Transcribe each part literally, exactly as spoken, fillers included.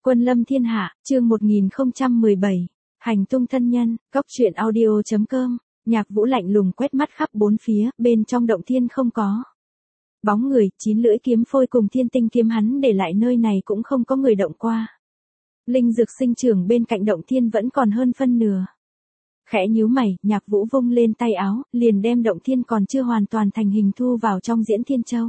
Quân lâm thiên hạ, chương một nghìn không trăm mười bảy. Hành tung thân nhân, cốc truyện audio chấm com. Nhạc Vũ lạnh lùng quét mắt khắp bốn phía, bên trong động thiên không có bóng người, chín lưỡi kiếm phôi cùng thiên tinh kiếm hắn để lại nơi này cũng không có người động qua. Linh dược sinh trưởng bên cạnh động thiên vẫn còn hơn phân nửa. Khẽ nhíu mày, Nhạc Vũ vung lên tay áo, liền đem động thiên còn chưa hoàn toàn thành hình thu vào trong Diễn Thiên Châu.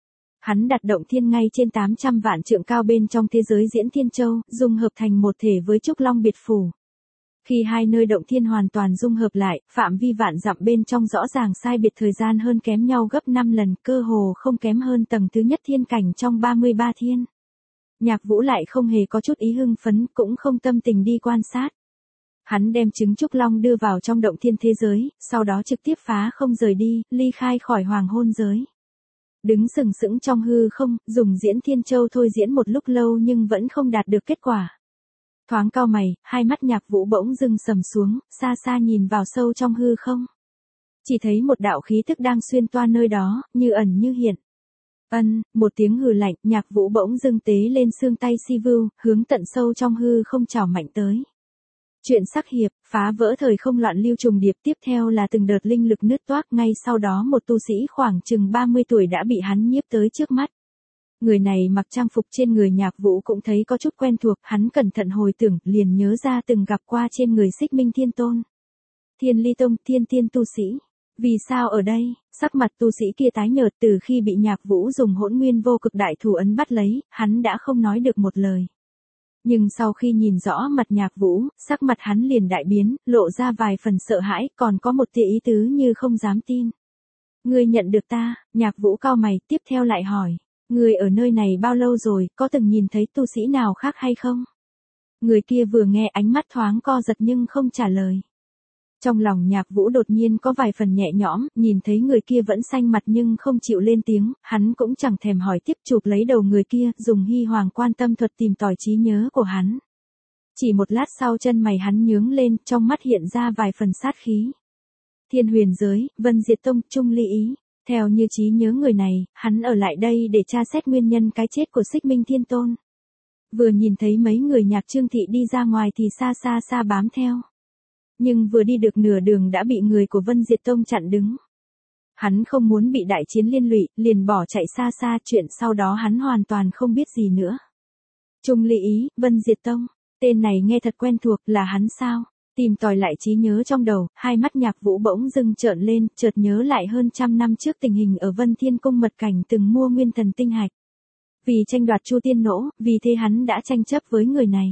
Hắn đặt động thiên ngay trên tám trăm vạn trượng cao bên trong thế giới Diễn Thiên Châu, dung hợp thành một thể với Trúc Long Biệt Phủ. Khi hai nơi động thiên hoàn toàn dung hợp lại, phạm vi vạn dặm bên trong rõ ràng sai biệt thời gian hơn kém nhau gấp năm lần, cơ hồ không kém hơn tầng thứ nhất thiên cảnh trong ba mươi ba thiên. Nhạc Vũ lại không hề có chút ý hưng phấn, cũng không tâm tình đi quan sát. Hắn đem trứng Trúc Long đưa vào trong động thiên thế giới, sau đó trực tiếp phá không rời đi, ly khai khỏi hoàng hôn giới. Đứng sừng sững trong hư không, dùng Diễn Thiên Châu thôi diễn một lúc lâu nhưng vẫn không đạt được kết quả. Thoáng cau mày, hai mắt Nhạc Vũ bỗng dưng sầm xuống, xa xa nhìn vào sâu trong hư không. Chỉ thấy một đạo khí thức đang xuyên toa nơi đó, như ẩn như hiện. Ân, một tiếng hừ lạnh, Nhạc Vũ bỗng dưng tế lên xương tay si vưu, hướng tận sâu trong hư không chảo mạnh tới. Chuyện sắc hiệp, phá vỡ thời không loạn lưu trùng điệp, tiếp theo là từng đợt linh lực nứt toác, ngay sau đó một tu sĩ khoảng chừng ba mươi tuổi đã bị hắn nhiếp tới trước mắt. Người này mặc trang phục trên người Nhạc Vũ cũng thấy có chút quen thuộc, hắn cẩn thận hồi tưởng, liền nhớ ra từng gặp qua trên người Xích Minh Thiên Tôn. Thiên Ly Tông, Thiên Tiên tu sĩ. Vì sao ở đây? Sắc mặt tu sĩ kia tái nhợt, từ khi bị Nhạc Vũ dùng Hỗn Nguyên Vô Cực Đại Thủ ấn bắt lấy, hắn đã không nói được một lời. Nhưng sau khi nhìn rõ mặt Nhạc Vũ, sắc mặt hắn liền đại biến, lộ ra vài phần sợ hãi, còn có một tia ý tứ như không dám tin. Ngươi nhận được ta? Nhạc Vũ cau mày, tiếp theo lại hỏi. Ngươi ở nơi này bao lâu rồi, có từng nhìn thấy tu sĩ nào khác hay không? Người kia vừa nghe ánh mắt thoáng co giật nhưng không trả lời. Trong lòng Nhạc Vũ đột nhiên có vài phần nhẹ nhõm, nhìn thấy người kia vẫn xanh mặt nhưng không chịu lên tiếng, hắn cũng chẳng thèm hỏi tiếp, chụp lấy đầu người kia, dùng Hy Hoàng Quan Tâm Thuật tìm tòi trí nhớ của hắn. Chỉ một lát sau chân mày hắn nhướng lên, trong mắt hiện ra vài phần sát khí. Thiên Huyền Giới, Vân Diệt Tông, Trung Ly Ý. Theo như trí nhớ người này, hắn ở lại đây để tra xét nguyên nhân cái chết của Xích Minh Thiên Tôn. Vừa nhìn thấy mấy người Nhạc Trương Thị đi ra ngoài thì xa xa xa bám theo. Nhưng vừa đi được nửa đường đã bị người của Vân Diệt Tông chặn đứng. Hắn không muốn bị đại chiến liên lụy, liền bỏ chạy xa xa, chuyện sau đó hắn hoàn toàn không biết gì nữa. Trung Ly Ý, Vân Diệt Tông, tên này nghe thật quen thuộc, là hắn sao? Tìm tòi lại trí nhớ trong đầu, hai mắt Nhạc Vũ bỗng dưng trợn lên, chợt nhớ lại hơn trăm năm trước tình hình ở Vân Thiên Cung mật cảnh từng mua nguyên thần tinh hạch. Vì tranh đoạt Chu Tiên Nỗ, vì thế hắn đã tranh chấp với người này.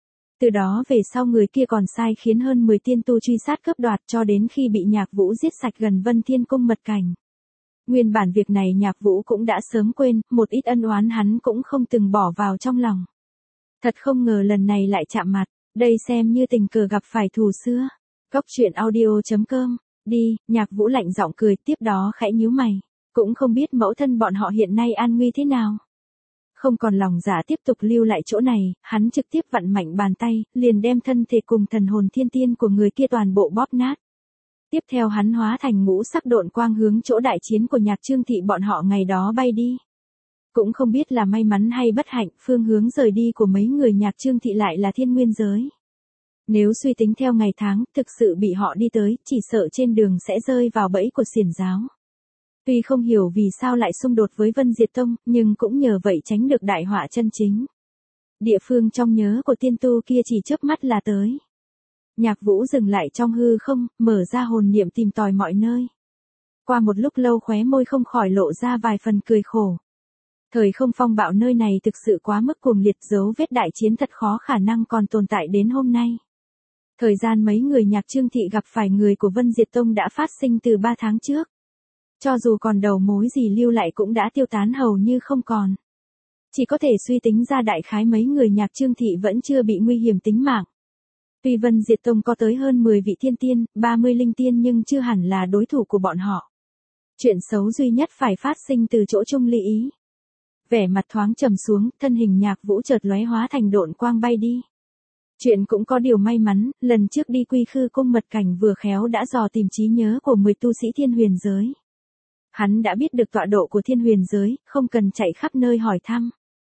Từ đó về sau người kia còn sai khiến hơn mười tiên tu truy sát cướp đoạt cho đến khi bị Nhạc Vũ giết sạch gần Vân Thiên Cung mật cảnh. Nguyên bản việc này Nhạc Vũ cũng đã sớm quên, một ít ân oán hắn cũng không từng bỏ vào trong lòng. Thật không ngờ lần này lại chạm mặt, đây xem như tình cờ gặp phải thù xưa. Cốc truyện audio chấm com, đi, Nhạc Vũ lạnh giọng cười, tiếp đó khẽ nhíu mày. Cũng không biết mẫu thân bọn họ hiện nay an nguy thế nào. Không còn lòng dạ tiếp tục lưu lại chỗ này, hắn trực tiếp vặn mạnh bàn tay, liền đem thân thể cùng thần hồn thiên tiên của người kia toàn bộ bóp nát. Tiếp theo hắn hóa thành ngũ sắc độn quang hướng chỗ đại chiến của Nhạc Trương Thị bọn họ ngày đó bay đi. Cũng không biết là may mắn hay bất hạnh, phương hướng rời đi của mấy người Nhạc Trương Thị lại là Thiên Nguyên Giới. Nếu suy tính theo ngày tháng, thực sự bị họ đi tới, chỉ sợ trên đường sẽ rơi vào bẫy của xiển giáo. Tuy không hiểu vì sao lại xung đột với Vân Diệt Tông, nhưng cũng nhờ vậy tránh được đại họa chân chính. Địa phương trong nhớ của tiên tu kia chỉ chớp mắt là tới. Nhạc Vũ dừng lại trong hư không, mở ra hồn niệm tìm tòi mọi nơi. Qua một lúc lâu khóe môi không khỏi lộ ra vài phần cười khổ. Thời không phong bạo nơi này thực sự quá mức cuồng liệt, dấu vết đại chiến thật khó khả năng còn tồn tại đến hôm nay. Thời gian mấy người Nhạc Trương Thị gặp phải người của Vân Diệt Tông đã phát sinh từ ba tháng trước. Cho dù còn đầu mối gì lưu lại cũng đã tiêu tán hầu như không còn. Chỉ có thể suy tính ra đại khái mấy người Nhạc Trương Thị vẫn chưa bị nguy hiểm tính mạng. Tuy Vân Diệt Tông có tới hơn mười vị thiên tiên, ba mươi linh tiên nhưng chưa hẳn là đối thủ của bọn họ. Chuyện xấu duy nhất phải phát sinh từ chỗ Trung Ly Ý. Vẻ mặt thoáng trầm xuống, thân hình Nhạc Vũ chợt lóe hóa thành độn quang bay đi. Chuyện cũng có điều may mắn, lần trước đi Quy Khư Cung mật cảnh vừa khéo đã dò tìm trí nhớ của mười tu sĩ Thiên Huyền Giới. Hắn đã biết được tọa độ của Thiên Huyền Giới, không cần chạy khắp nơi hỏi thăm.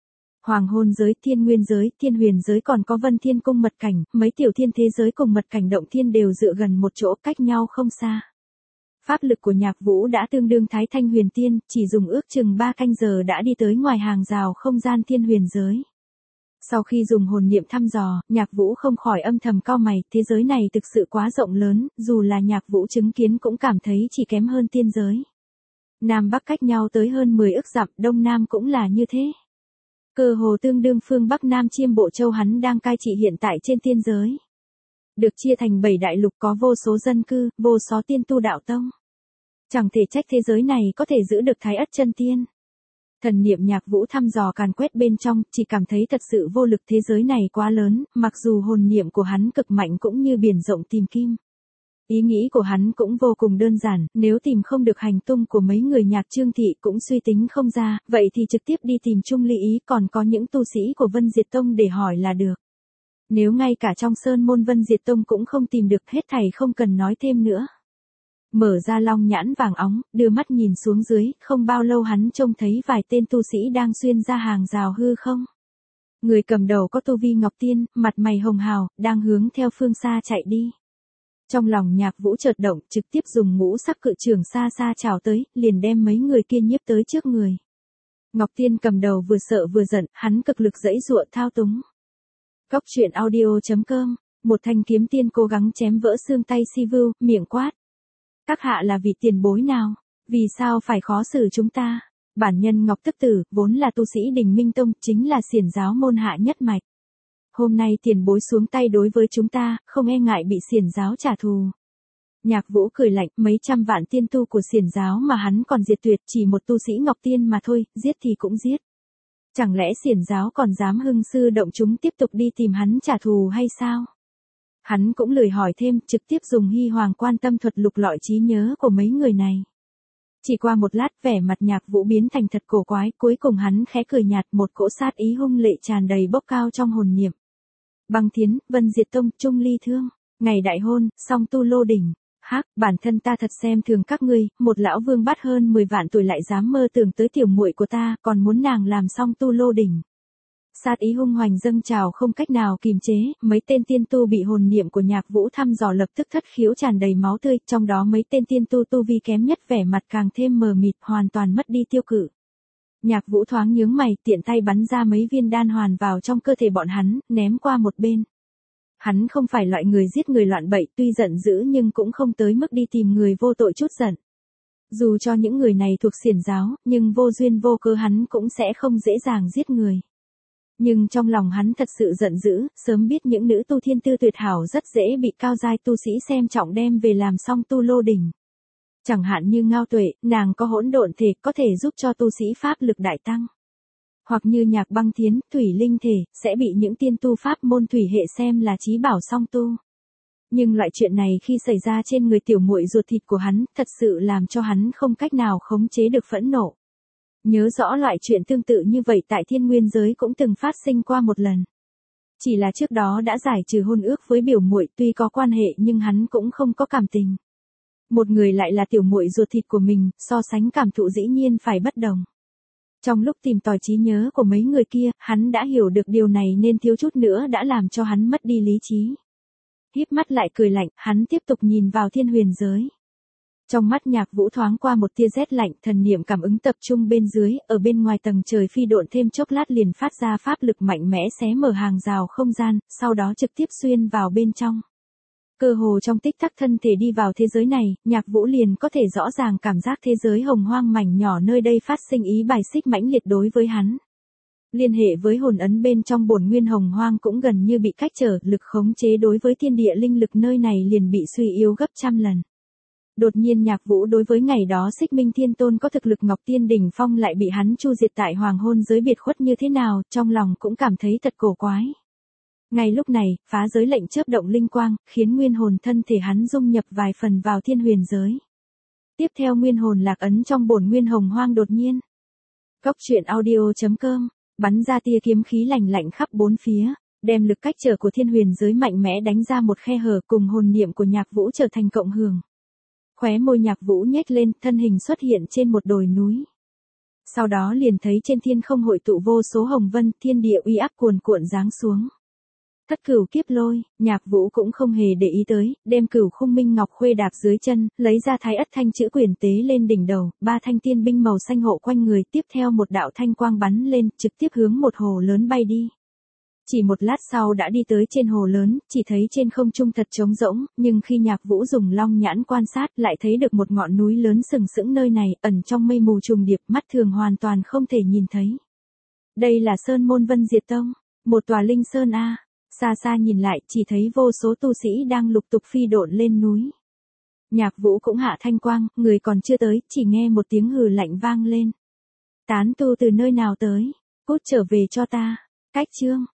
Hoàng hôn giới, thiên nguyên giới, thiên huyền giới còn có vân thiên cung mật cảnh, mấy tiểu thiên thế giới cùng mật cảnh động thiên đều dựa gần một chỗ cách nhau không xa. Pháp lực của Nhạc Vũ đã tương đương Thái Thanh Huyền Tiên, chỉ dùng ước chừng ba canh giờ đã đi tới ngoài hàng rào không gian thiên huyền giới. Sau khi dùng hồn niệm thăm dò, Nhạc Vũ không khỏi âm thầm cau mày, thế giới này thực sự quá rộng lớn, dù là Nhạc Vũ chứng kiến cũng cảm thấy chỉ kém hơn tiên giới. Nam Bắc cách nhau tới hơn mười ức dặm, Đông Nam cũng là như thế. Cơ hồ tương đương phương Bắc Nam Chiêm Bộ Châu hắn đang cai trị hiện tại trên tiên giới. Được chia thành bảy đại lục có vô số dân cư, vô số tiên tu đạo tông. Chẳng thể trách thế giới này có thể giữ được Thái Ất chân tiên. Thần niệm Nhạc Vũ thăm dò càn quét bên trong, chỉ cảm thấy thật sự vô lực, thế giới này quá lớn, mặc dù hồn niệm của hắn cực mạnh cũng như biển rộng tìm kim. Ý nghĩ của hắn cũng vô cùng đơn giản, nếu tìm không được hành tung của mấy người Nhạc Trương Thị cũng suy tính không ra, vậy thì trực tiếp đi tìm Trung Ly Ý, còn có những tu sĩ của Vân Diệt Tông để hỏi là được. Nếu ngay cả trong sơn môn Vân Diệt Tông cũng không tìm được, hết thảy không cần nói thêm nữa. Mở ra long nhãn vàng óng, đưa mắt nhìn xuống dưới, không bao lâu hắn trông thấy vài tên tu sĩ đang xuyên ra hàng rào hư không. Người cầm đầu có tu vi ngọc tiên, mặt mày hồng hào, đang hướng theo phương xa chạy đi. Trong lòng Nhạc Vũ chợt động, trực tiếp dùng ngũ sắc cự trường xa xa chào tới, liền đem mấy người kia nhiếp tới trước người. Ngọc Tiên cầm đầu vừa sợ vừa giận, hắn cực lực giãy giụa thao túng. Cốc truyện audio chấm com, một thanh kiếm tiên cố gắng chém vỡ xương tay Si Vưu, miệng quát. Các hạ là vị tiền bối nào? Vì sao phải khó xử chúng ta? Bản nhân Ngọc Tức Tử, vốn là tu sĩ Đình Minh Tông, chính là xiển giáo môn hạ nhất mạch. Hôm nay tiền bối xuống tay đối với chúng ta, không e ngại bị xiển giáo trả thù. Nhạc Vũ cười lạnh, mấy trăm vạn tiên tu của xiển giáo mà hắn còn diệt tuyệt, chỉ một tu sĩ Ngọc Tiên mà thôi, giết thì cũng giết. Chẳng lẽ xiển giáo còn dám hưng sư động chúng tiếp tục đi tìm hắn trả thù hay sao? Hắn cũng lười hỏi thêm, trực tiếp dùng hy hoàng quan tâm thuật lục lọi trí nhớ của mấy người này. Chỉ qua một lát, vẻ mặt Nhạc Vũ biến thành thật cổ quái, cuối cùng hắn khẽ cười nhạt, một cỗ sát ý hung lệ tràn đầy bốc cao trong hồn niệm. Băng Thiến, Vân Diệt Tông, Trung Ly Thương, ngày đại hôn, song tu lô đỉnh. Hắc, bản thân ta thật xem thường các ngươi, một lão vương bát hơn mười vạn tuổi lại dám mơ tưởng tới tiểu muội của ta, còn muốn nàng làm song tu lô đỉnh. Sát ý hung hoành dâng trào không cách nào kìm chế, mấy tên tiên tu bị hồn niệm của Nhạc Vũ thăm dò lập tức thất khiếu tràn đầy máu tươi, trong đó mấy tên tiên tu tu vi kém nhất vẻ mặt càng thêm mờ mịt, hoàn toàn mất đi tiêu cự. Nhạc Vũ thoáng nhướng mày, tiện tay bắn ra mấy viên đan hoàn vào trong cơ thể bọn hắn, ném qua một bên. Hắn không phải loại người giết người loạn bậy, tuy giận dữ nhưng cũng không tới mức đi tìm người vô tội chút giận. Dù cho những người này thuộc xiển giáo, nhưng vô duyên vô cớ hắn cũng sẽ không dễ dàng giết người. Nhưng trong lòng hắn thật sự giận dữ, sớm biết những nữ tu thiên tư tuyệt hảo rất dễ bị cao giai tu sĩ xem trọng đem về làm song tu lô đỉnh. Chẳng hạn như Ngao Tuệ, nàng có hỗn độn thể, có thể giúp cho tu sĩ pháp lực đại tăng. Hoặc như Nhạc Băng Thiến, thủy linh thể, sẽ bị những tiên tu pháp môn thủy hệ xem là chí bảo song tu. Nhưng loại chuyện này khi xảy ra trên người tiểu muội ruột thịt của hắn, thật sự làm cho hắn không cách nào khống chế được phẫn nộ. Nhớ rõ loại chuyện tương tự như vậy tại thiên nguyên giới cũng từng phát sinh qua một lần. Chỉ là trước đó đã giải trừ hôn ước với biểu muội, tuy có quan hệ nhưng hắn cũng không có cảm tình. Một người lại là tiểu muội ruột thịt của mình, so sánh cảm thụ dĩ nhiên phải bất đồng. Trong lúc tìm tòi trí nhớ của mấy người kia, hắn đã hiểu được điều này nên thiếu chút nữa đã làm cho hắn mất đi lý trí. Híp mắt lại cười lạnh, hắn tiếp tục nhìn vào thiên huyền giới. Trong mắt Nhạc Vũ thoáng qua một tia rét lạnh, thần niệm cảm ứng tập trung bên dưới, ở bên ngoài tầng trời phi độn thêm chốc lát liền phát ra pháp lực mạnh mẽ xé mở hàng rào không gian, sau đó trực tiếp xuyên vào bên trong. Cơ hồ trong tích tắc thân thể đi vào thế giới này, Nhạc Vũ liền có thể rõ ràng cảm giác thế giới hồng hoang mảnh nhỏ nơi đây phát sinh ý bài xích mãnh liệt đối với hắn. Liên hệ với hồn ấn bên trong bổn nguyên hồng hoang cũng gần như bị cách trở, lực khống chế đối với thiên địa linh lực nơi này liền bị suy yếu gấp trăm lần. Đột nhiên Nhạc Vũ đối với ngày đó Xích Minh Thiên Tôn có thực lực Ngọc Tiên đỉnh phong lại bị hắn chu diệt tại hoàng hôn giới biệt khuất như thế nào, trong lòng cũng cảm thấy thật cổ quái. Ngay lúc này, phá giới lệnh chớp động linh quang, khiến nguyên hồn thân thể hắn dung nhập vài phần vào thiên huyền giới. Tiếp theo nguyên hồn lạc ấn trong bổn nguyên hồng hoang đột nhiên. Cốc truyện audio chấm com, bắn ra tia kiếm khí lạnh lạnh khắp bốn phía, đem lực cách trở của thiên huyền giới mạnh mẽ đánh ra một khe hở, cùng hồn niệm của Nhạc Vũ trở thành cộng hưởng. Khóe môi Nhạc Vũ nhếch lên, thân hình xuất hiện trên một đồi núi. Sau đó liền thấy trên thiên không hội tụ vô số hồng vân, thiên địa uy áp cuồn cuộn giáng xuống. Thất cửu kiếp lôi, Nhạc Vũ cũng không hề để ý tới, đem cửu khung minh ngọc khuê đạp dưới chân, lấy ra thái ất thanh chữ quyền tế lên đỉnh đầu, ba thanh tiên binh màu xanh hộ quanh người, tiếp theo một đạo thanh quang bắn lên, trực tiếp hướng một hồ lớn bay đi. Chỉ một lát sau đã đi tới trên hồ lớn, chỉ thấy trên không trung thật trống rỗng, nhưng khi Nhạc Vũ dùng long nhãn quan sát lại thấy được một ngọn núi lớn sừng sững nơi này, ẩn trong mây mù trùng điệp, mắt thường hoàn toàn không thể nhìn thấy. Đây là Sơn Môn Vân Diệt Tông, một tòa linh sơn a. Xa xa nhìn lại chỉ thấy vô số tu sĩ đang lục tục phi độn lên núi. Nhạc Vũ cũng hạ thanh quang, người còn chưa tới, chỉ nghe một tiếng hừ lạnh vang lên. Tán tu từ nơi nào tới, cút trở về cho ta. Cách chương